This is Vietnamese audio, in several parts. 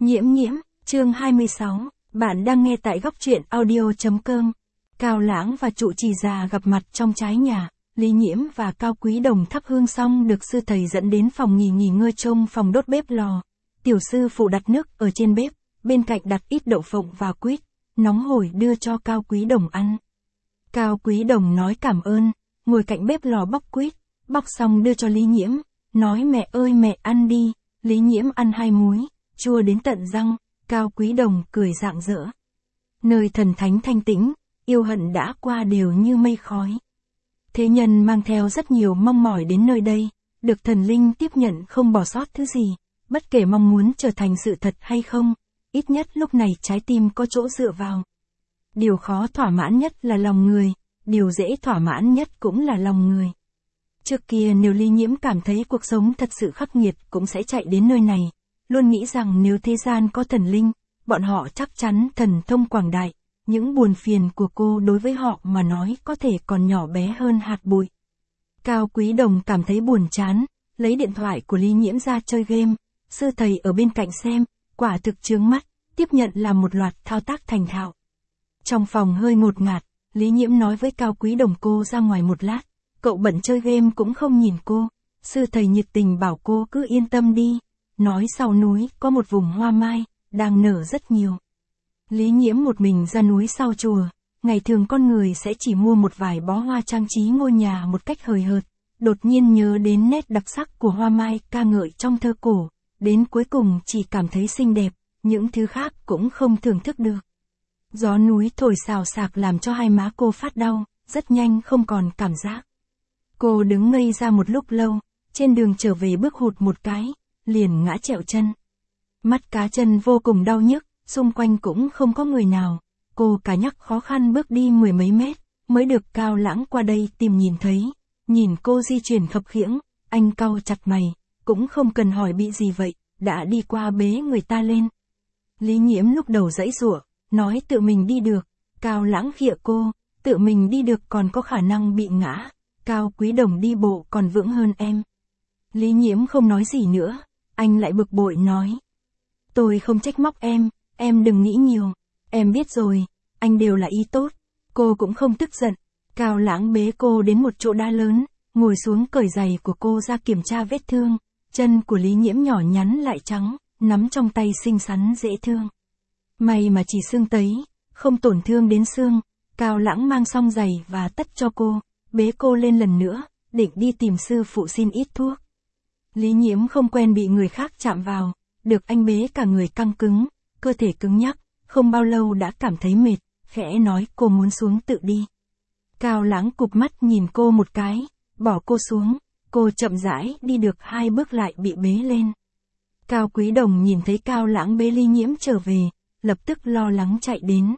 Nhiễm nhiễm, chương 26, bạn đang nghe tại góc truyện audio.com. Cao Lãng và trụ trì già gặp mặt trong trái nhà, Lý Nhiễm và Cao Quý Đồng thắp hương xong được sư thầy dẫn đến phòng nghỉ ngơi trông phòng đốt bếp lò. Tiểu sư phụ đặt nước ở trên bếp, bên cạnh đặt ít đậu phộng và quýt, nóng hổi đưa cho Cao Quý Đồng ăn. Cao Quý Đồng nói cảm ơn, ngồi cạnh bếp lò bóc quýt, bóc xong đưa cho Lý Nhiễm, nói mẹ ơi mẹ ăn đi. Lý Nhiễm ăn 2 múi, chua đến tận răng, Cao Quý Đồng cười rạng rỡ. Nơi thần thánh thanh tĩnh, yêu hận đã qua đều như mây khói. Thế nhân mang theo rất nhiều mong mỏi đến nơi đây, được thần linh tiếp nhận không bỏ sót thứ gì, bất kể mong muốn trở thành sự thật hay không, ít nhất lúc này trái tim có chỗ dựa vào. Điều khó thỏa mãn nhất là lòng người, điều dễ thỏa mãn nhất cũng là lòng người. Trước kia nếu Lý Nhiễm cảm thấy cuộc sống thật sự khắc nghiệt cũng sẽ chạy đến nơi này, luôn nghĩ rằng nếu thế gian có thần linh, bọn họ chắc chắn thần thông quảng đại, những buồn phiền của cô đối với họ mà nói có thể còn nhỏ bé hơn hạt bụi. Cao Quý Đồng cảm thấy buồn chán, lấy điện thoại của Lý Nhiễm ra chơi game, sư thầy ở bên cạnh xem, quả thực chướng mắt, tiếp nhận làm một loạt thao tác thành thạo. Trong phòng hơi ngột ngạt, Lý Nhiễm nói với Cao Quý Đồng cô ra ngoài một lát, cậu bận chơi game cũng không nhìn cô, sư thầy nhiệt tình bảo cô cứ yên tâm đi, nói sau núi có một vùng hoa mai, đang nở rất nhiều. Lý Nhiễm một mình ra núi sau chùa, ngày thường con người sẽ chỉ mua một vài bó hoa trang trí ngôi nhà một cách hời hợt, đột nhiên nhớ đến nét đặc sắc của hoa mai ca ngợi trong thơ cổ, đến cuối cùng chỉ cảm thấy xinh đẹp, những thứ khác cũng không thưởng thức được. Gió núi thổi xào xạc làm cho hai má cô phát đau, rất nhanh không còn cảm giác. Cô đứng ngây ra một lúc lâu, trên đường trở về bước hụt một cái, liền ngã trẹo chân. Mắt cá chân vô cùng đau nhức, xung quanh cũng không có người nào, cô cả nhắc khó khăn bước đi 10 mấy mét, mới được Cao Lãng qua đây tìm nhìn thấy, nhìn cô di chuyển khập khiễng, anh cau chặt mày, cũng không cần hỏi bị gì vậy, đã đi qua bế người ta lên. Lý Nhiễm lúc đầu giãy giụa, nói tự mình đi được, Cao Lãng khịa cô, tự mình đi được còn có khả năng bị ngã, Cao Quý Đồng đi bộ còn vững hơn em. Lý Nhiễm không nói gì nữa, anh lại bực bội nói. Tôi không trách móc em đừng nghĩ nhiều, em biết rồi, anh đều là ý tốt, cô cũng không tức giận. Cao Lãng bế cô đến một chỗ đá lớn, ngồi xuống cởi giày của cô ra kiểm tra vết thương, chân của Lý Nhiễm nhỏ nhắn lại trắng, nắm trong tay xinh xắn dễ thương. May mà chỉ xương tấy, không tổn thương đến xương, Cao Lãng mang xong giày và tất cho cô, bế cô lên lần nữa, định đi tìm sư phụ xin ít thuốc. Lý Nhiễm không quen bị người khác chạm vào, được anh bế cả người căng cứng, cơ thể cứng nhắc, không bao lâu đã cảm thấy mệt, khẽ nói cô muốn xuống tự đi. Cao Lãng cụp mắt nhìn cô một cái, bỏ cô xuống, cô chậm rãi đi được 2 bước lại bị bế lên. Cao Quý Đồng nhìn thấy Cao Lãng bế Lý Nhiễm trở về, lập tức lo lắng chạy đến.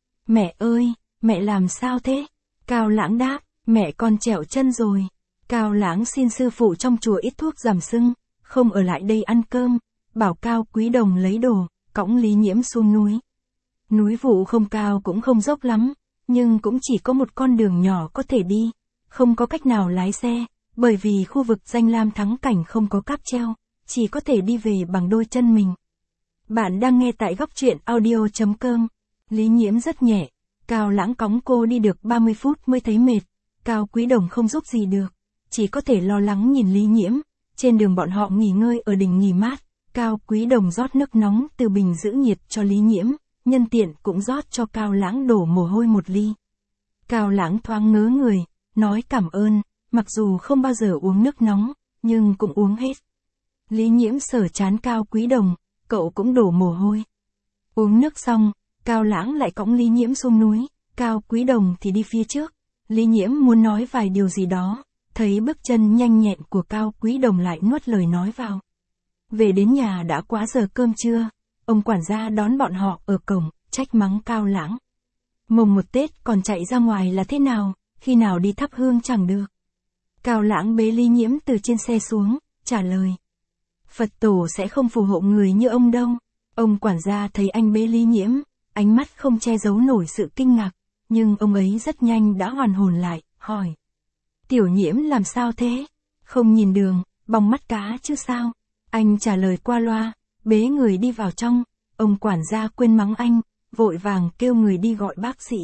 Mẹ ơi, mẹ làm sao thế? Cao Lãng đáp, mẹ con trẹo chân rồi. Cao Lãng xin sư phụ trong chùa ít thuốc giảm sưng, không ở lại đây ăn cơm, bảo Cao Quý Đồng lấy đồ, cõng Lý Nhiễm xuống núi. Núi Vụ không cao cũng không dốc lắm, nhưng cũng chỉ có một con đường nhỏ có thể đi, không có cách nào lái xe, bởi vì khu vực danh lam thắng cảnh không có cáp treo, chỉ có thể đi về bằng đôi chân mình. Bạn đang nghe tại góc truyện audio.com. Lý Nhiễm rất nhẹ, Cao Lãng cõng cô đi được 30 phút mới thấy mệt, Cao Quý Đồng không giúp gì được, chỉ có thể lo lắng nhìn Lý Nhiễm. Trên đường bọn họ nghỉ ngơi ở đỉnh nghỉ mát, Cao Quý Đồng rót nước nóng từ bình giữ nhiệt cho Lý Nhiễm, nhân tiện cũng rót cho Cao Lãng đổ mồ hôi 1 ly. Cao Lãng thoáng ngớ người, nói cảm ơn, mặc dù không bao giờ uống nước nóng, nhưng cũng uống hết. Lý Nhiễm sờ trán Cao Quý Đồng, cậu cũng đổ mồ hôi. Uống nước xong, Cao Lãng lại cõng Lý Nhiễm xuống núi, Cao Quý Đồng thì đi phía trước. Lý Nhiễm muốn nói vài điều gì đó, thấy bước chân nhanh nhẹn của Cao Quý Đồng lại nuốt lời nói vào. Về đến nhà đã quá giờ cơm trưa, ông quản gia đón bọn họ ở cổng, trách mắng Cao Lãng. Mồng 1 Tết còn chạy ra ngoài là thế nào, khi nào đi thắp hương chẳng được. Cao Lãng bế Lý Nhiễm từ trên xe xuống, trả lời. Phật tổ sẽ không phù hộ người như ông đâu. Ông quản gia thấy anh bế Lý Nhiễm, ánh mắt không che giấu nổi sự kinh ngạc, nhưng ông ấy rất nhanh đã hoàn hồn lại, hỏi. Tiểu Nhiễm làm sao thế? Không nhìn đường, bong mắt cá chứ sao? Anh trả lời qua loa, bế người đi vào trong, ông quản gia quên mắng anh, vội vàng kêu người đi gọi bác sĩ.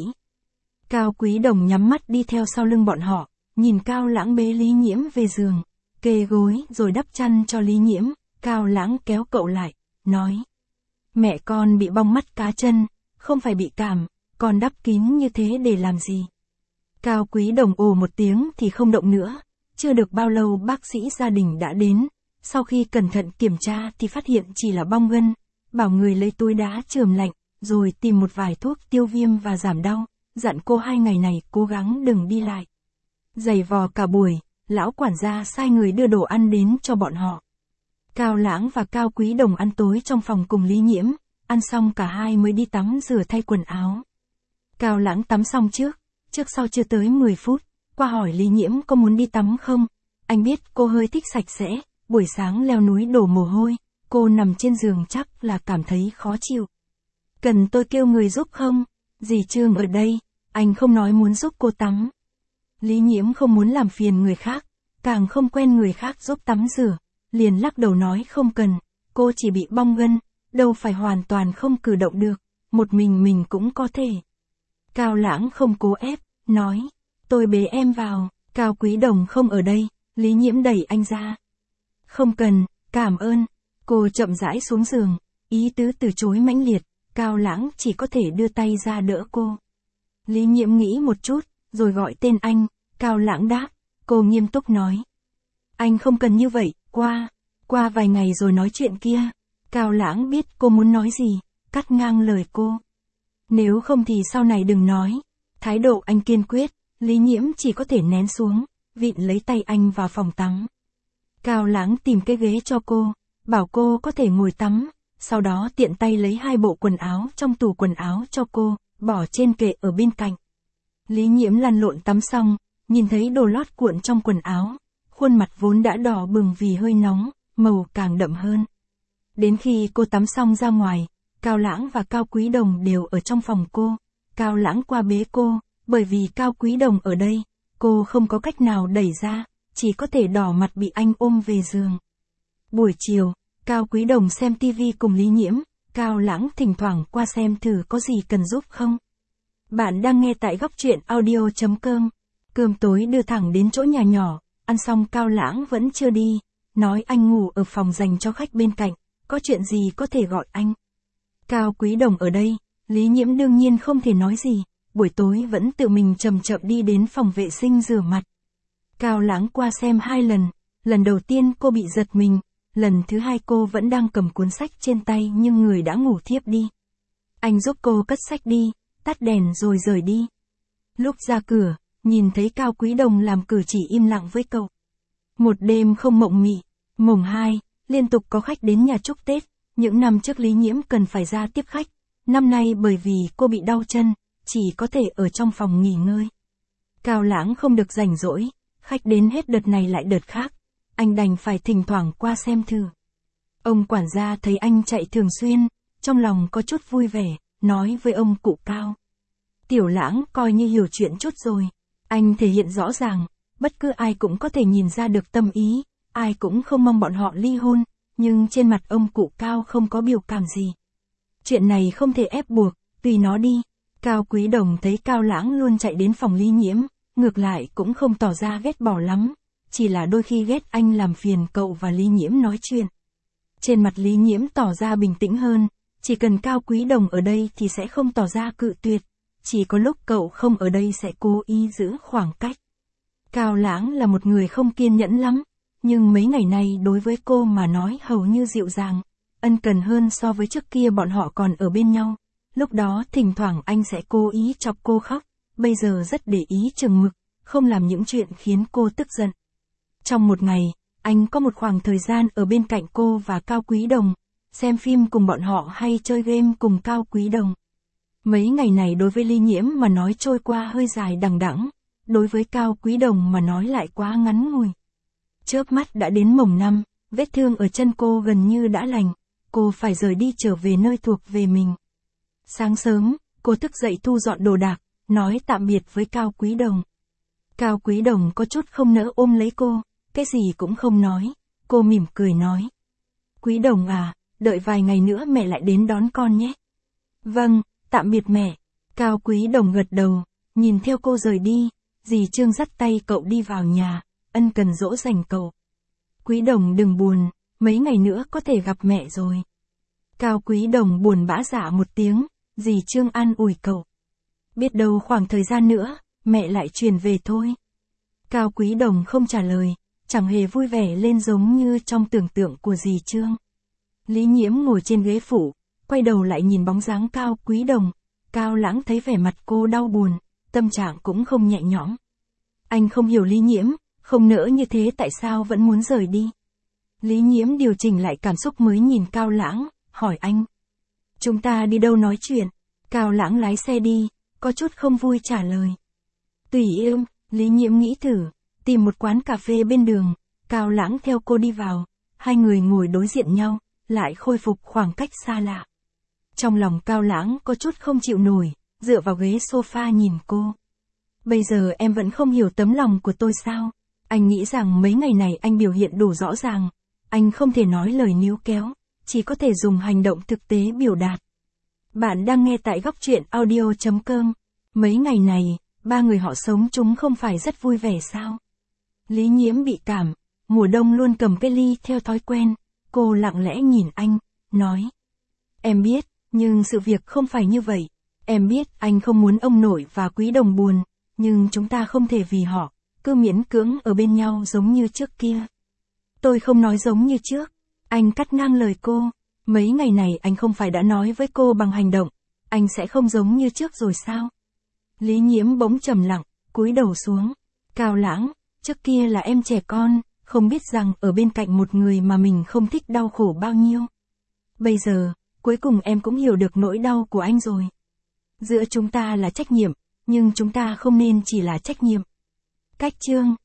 Cao Quý Đồng nhắm mắt đi theo sau lưng bọn họ, nhìn Cao Lãng bế Lý Nhiễm về giường, kê gối rồi đắp chăn cho Lý Nhiễm. Cao Lãng kéo cậu lại, nói: mẹ con bị bong mắt cá chân, không phải bị cảm, con đắp kín như thế để làm gì? Cao Quý Đồng ồ một tiếng thì không động nữa. Chưa được bao lâu bác sĩ gia đình đã đến, sau khi cẩn thận kiểm tra thì phát hiện chỉ là bong gân, bảo người lấy túi đá chườm lạnh, rồi tìm một vài thuốc tiêu viêm và giảm đau, dặn cô 2 ngày này cố gắng đừng đi lại. Giày vò cả buổi, lão quản gia sai người đưa đồ ăn đến cho bọn họ. Cao Lãng và Cao Quý Đồng ăn tối trong phòng cùng Lý Nhiễm, ăn xong cả hai mới đi tắm rửa thay quần áo. Cao Lãng tắm xong trước sau chưa tới 10 phút, qua hỏi Lý Nhiễm có muốn đi tắm không. Anh biết cô hơi thích sạch sẽ, buổi sáng leo núi đổ mồ hôi, cô nằm trên giường chắc là cảm thấy khó chịu. Cần tôi kêu người giúp không? Dì Trương ở đây, anh không nói muốn giúp cô tắm. Lý Nhiễm không muốn làm phiền người khác, càng không quen người khác giúp tắm rửa, liền lắc đầu nói không cần, cô chỉ bị bong gân, đâu phải hoàn toàn không cử động được, một mình cũng có thể. Cao Lãng không cố ép, nói: tôi bế em vào. Cao Quý Đồng không ở đây, Lý Nhiễm đẩy anh ra. Không cần, cảm ơn. Cô chậm rãi xuống giường, ý tứ từ chối mãnh liệt, Cao Lãng chỉ có thể đưa tay ra đỡ cô. Lý Nhiễm nghĩ một chút, rồi gọi tên anh. Cao Lãng đáp, cô nghiêm túc nói: anh không cần như vậy, qua vài ngày rồi nói chuyện kia. Cao Lãng biết cô muốn nói gì, cắt ngang lời cô. Nếu không thì sau này đừng nói. Thái độ anh kiên quyết, Lý Nhiễm chỉ có thể nén xuống, vịn lấy tay anh vào phòng tắm. Cao Lãng tìm cái ghế cho cô, bảo cô có thể ngồi tắm, sau đó tiện tay lấy 2 bộ quần áo trong tủ quần áo cho cô, bỏ trên kệ ở bên cạnh. Lý Nhiễm lăn lộn tắm xong, nhìn thấy đồ lót cuộn trong quần áo, khuôn mặt vốn đã đỏ bừng vì hơi nóng, màu càng đậm hơn. Đến khi cô tắm xong ra ngoài, Cao Lãng và Cao Quý Đồng đều ở trong phòng cô. Cao Lãng qua bế cô, bởi vì Cao Quý Đồng ở đây, cô không có cách nào đẩy ra, chỉ có thể đỏ mặt bị anh ôm về giường. Buổi chiều, Cao Quý Đồng xem tivi cùng Lý Nhiễm, Cao Lãng thỉnh thoảng qua xem thử có gì cần giúp không. Bạn đang nghe tại góc truyện audio.com. Cơm tối đưa thẳng đến chỗ nhà nhỏ, ăn xong Cao Lãng vẫn chưa đi, nói anh ngủ ở phòng dành cho khách bên cạnh, có chuyện gì có thể gọi anh. Cao Quý Đồng ở đây, Lý Nhiễm đương nhiên không thể nói gì, buổi tối vẫn tự mình chậm chậm đi đến phòng vệ sinh rửa mặt. Cao Lãng qua xem 2 lần, lần đầu tiên cô bị giật mình, lần thứ 2 cô vẫn đang cầm cuốn sách trên tay nhưng người đã ngủ thiếp đi. Anh giúp cô cất sách đi, tắt đèn rồi rời đi. Lúc ra cửa, nhìn thấy Cao Quý Đồng làm cử chỉ im lặng với cậu. Một đêm không mộng mị, mùng 2, liên tục có khách đến nhà chúc Tết, những năm trước Lý Nhiễm cần phải ra tiếp khách, năm nay bởi vì cô bị đau chân, chỉ có thể ở trong phòng nghỉ ngơi. Cao Lãng không được rảnh rỗi, khách đến hết đợt này lại đợt khác, anh đành phải thỉnh thoảng qua xem thử. Ông quản gia thấy anh chạy thường xuyên, trong lòng có chút vui vẻ, nói với ông cụ Cao: Tiểu Lãng coi như hiểu chuyện chút rồi, anh thể hiện rõ ràng, bất cứ ai cũng có thể nhìn ra được tâm ý, ai cũng không mong bọn họ ly hôn, nhưng trên mặt ông cụ Cao không có biểu cảm gì. Chuyện này không thể ép buộc, tùy nó đi. Cao Quý Đồng thấy Cao Lãng luôn chạy đến phòng Lý Nhiễm, ngược lại cũng không tỏ ra ghét bỏ lắm, chỉ là đôi khi ghét anh làm phiền cậu và Lý Nhiễm nói chuyện. Trên mặt Lý Nhiễm tỏ ra bình tĩnh hơn, chỉ cần Cao Quý Đồng ở đây thì sẽ không tỏ ra cự tuyệt, chỉ có lúc cậu không ở đây sẽ cố ý giữ khoảng cách. Cao Lãng là một người không kiên nhẫn lắm, nhưng mấy ngày nay đối với cô mà nói hầu như dịu dàng, ân cần hơn so với trước kia bọn họ còn ở bên nhau. Lúc đó thỉnh thoảng anh sẽ cố ý chọc cô khóc, bây giờ rất để ý chừng mực, không làm những chuyện khiến cô tức giận. Trong một ngày, anh có một khoảng thời gian ở bên cạnh cô và Cao Quý Đồng, xem phim cùng bọn họ hay chơi game cùng Cao Quý Đồng. Mấy ngày này đối với Lý Nhiễm mà nói trôi qua hơi dài đằng đẵng, đối với Cao Quý Đồng mà nói lại quá ngắn ngủi. Chớp mắt đã đến mồng 5, vết thương ở chân cô gần như đã lành, cô phải rời đi trở về nơi thuộc về mình. Sáng sớm, cô thức dậy thu dọn đồ đạc, nói tạm biệt với Cao Quý Đồng. Cao Quý Đồng có chút không nỡ ôm lấy cô, cái gì cũng không nói, cô mỉm cười nói: Quý Đồng à, đợi vài ngày nữa mẹ lại đến đón con nhé. Vâng, tạm biệt mẹ. Cao Quý Đồng gật đầu, nhìn theo cô rời đi, dì Trương dắt tay cậu đi vào nhà, ân cần dỗ dành cậu. Quý Đồng đừng buồn, mấy ngày nữa có thể gặp mẹ rồi. Cao Quý Đồng buồn bã dạ một tiếng, dì Trương an ủi cậu. Biết đâu khoảng thời gian nữa, mẹ lại chuyển về thôi. Cao Quý Đồng không trả lời, chẳng hề vui vẻ lên giống như trong tưởng tượng của dì Trương. Lý Nhiễm ngồi trên ghế phụ, quay đầu lại nhìn bóng dáng Cao Quý Đồng. Cao Lãng thấy vẻ mặt cô đau buồn, tâm trạng cũng không nhẹ nhõm. Anh không hiểu Lý Nhiễm, không nỡ như thế tại sao vẫn muốn rời đi. Lý Nhiễm điều chỉnh lại cảm xúc mới nhìn Cao Lãng, hỏi anh. Chúng ta đi đâu nói chuyện? Cao Lãng lái xe đi, có chút không vui trả lời. Tùy yêu, Lý Nhiễm nghĩ thử, tìm một quán cà phê bên đường, Cao Lãng theo cô đi vào, hai người ngồi đối diện nhau, lại khôi phục khoảng cách xa lạ. Trong lòng Cao Lãng có chút không chịu nổi, dựa vào ghế sofa nhìn cô. Bây giờ em vẫn không hiểu tấm lòng của tôi sao? Anh nghĩ rằng mấy ngày này anh biểu hiện đủ rõ ràng, anh không thể nói lời níu kéo, chỉ có thể dùng hành động thực tế biểu đạt. Bạn đang nghe tại góc truyện audio.com. Mấy ngày này, ba người họ sống chúng không phải rất vui vẻ sao? Lý Nhiễm bị cảm, mùa đông luôn cầm cái ly theo thói quen, cô lặng lẽ nhìn anh, nói. Em biết, nhưng sự việc không phải như vậy. Em biết anh không muốn ông nội và Quý Đồng buồn, nhưng chúng ta không thể vì họ, cứ miễn cưỡng ở bên nhau giống như trước kia. Tôi không nói giống như trước. Anh cắt ngang lời cô. Mấy ngày này anh không phải đã nói với cô bằng hành động, anh sẽ không giống như trước rồi sao? Lý Nhiễm bỗng trầm lặng, cúi đầu xuống. Cao Lãng, trước kia là em trẻ con, không biết rằng ở bên cạnh một người mà mình không thích đau khổ bao nhiêu. Bây giờ, cuối cùng em cũng hiểu được nỗi đau của anh rồi. Giữa chúng ta là trách nhiệm, nhưng chúng ta không nên chỉ là trách nhiệm. Cách chương